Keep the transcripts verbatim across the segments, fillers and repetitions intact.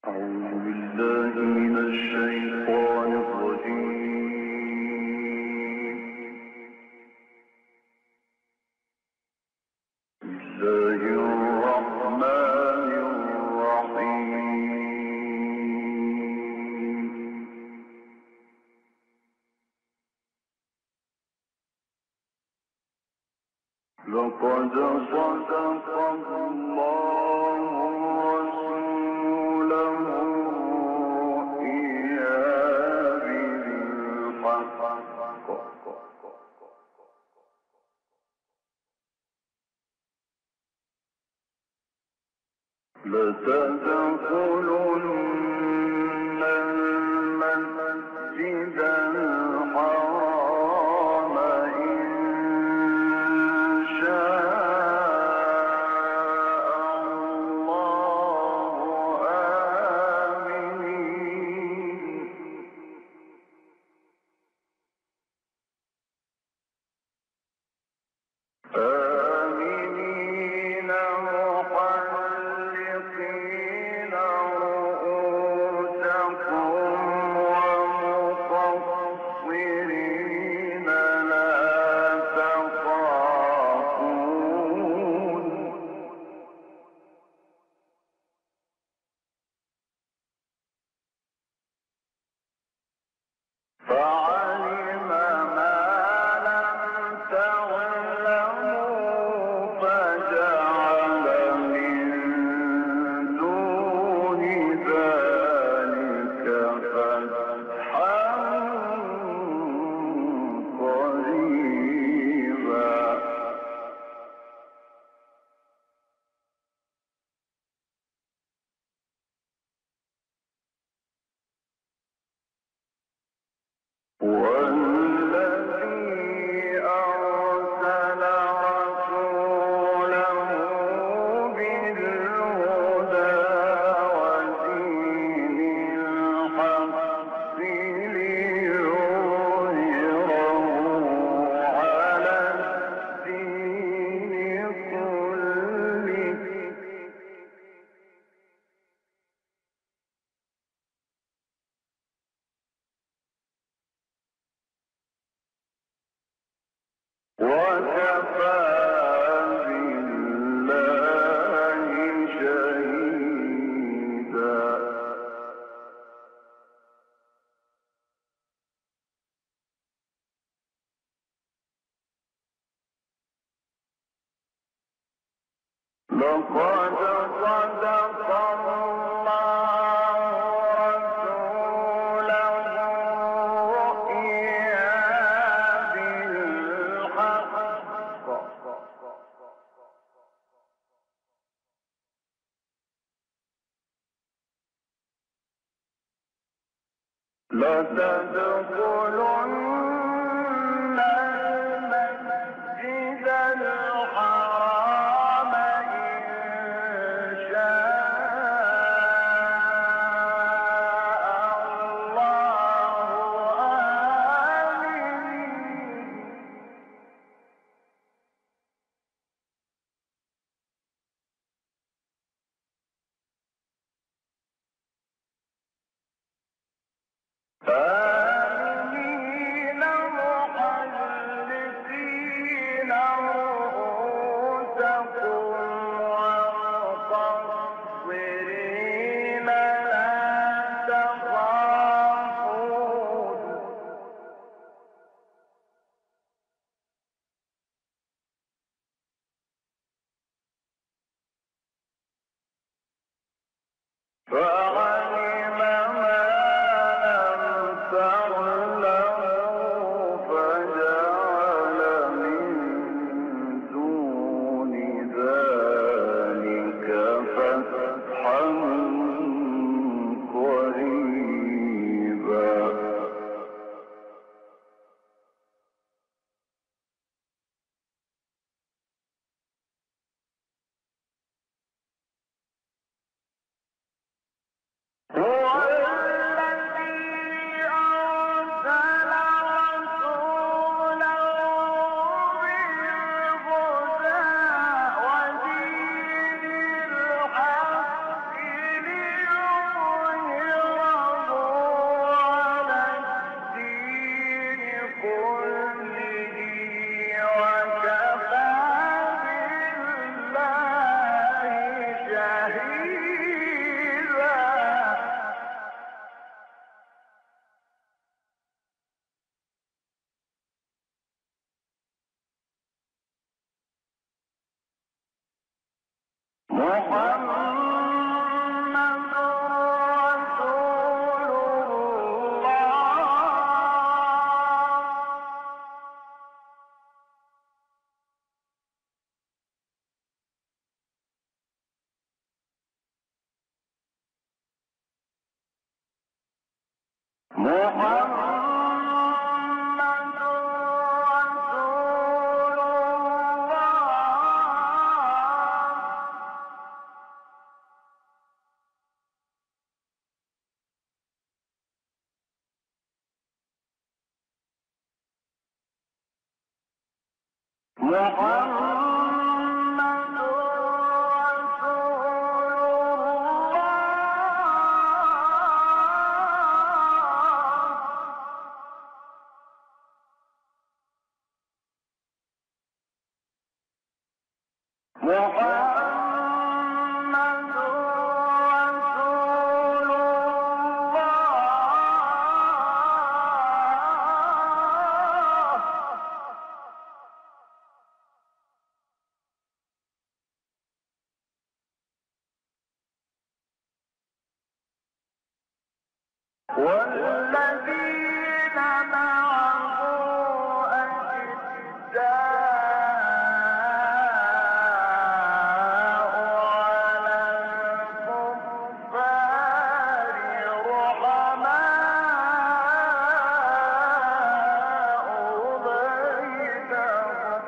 أعوذ بالله من الشيطان الرجيم. بسم الله الرحمن الرحيم. لقد صدق الله رسوله الرؤيا بالحق لتدخلن المسجد الحرام إن شاء الله آمنين آمنين محلقين رؤوسكم ومقصرين لا تخافون فعلم ما لم تعلموا فجعل من دون ذلك فتحا قريبا والذي أرسل رسوله بالهدى ودين الحق ليظهره على الدين كله وكفى بالله شهيدا. لقد صدق الله رسوله الرؤيا بالحق لتدخلن المسجد الحرام إن شاء الله آمنين آمنين محلقين رؤوسكم ومقصرين لا تخافون فعلم ما لم تعلموا فجعل من دون ذلك فتحا قريبا. والذين معه أشداء على الكفار رحماء بينهم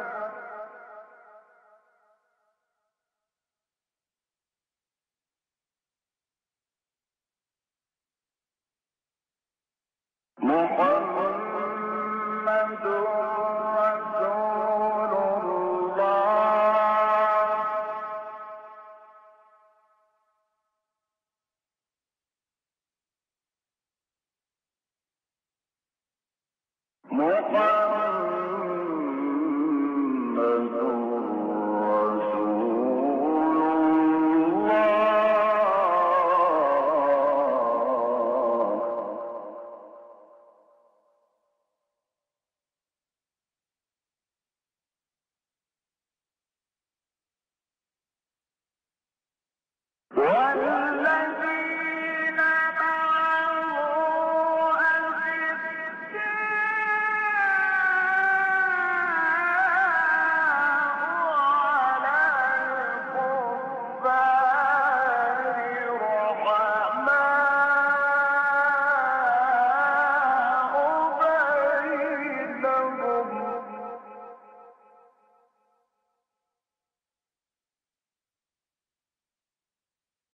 محمد رسول الله محمد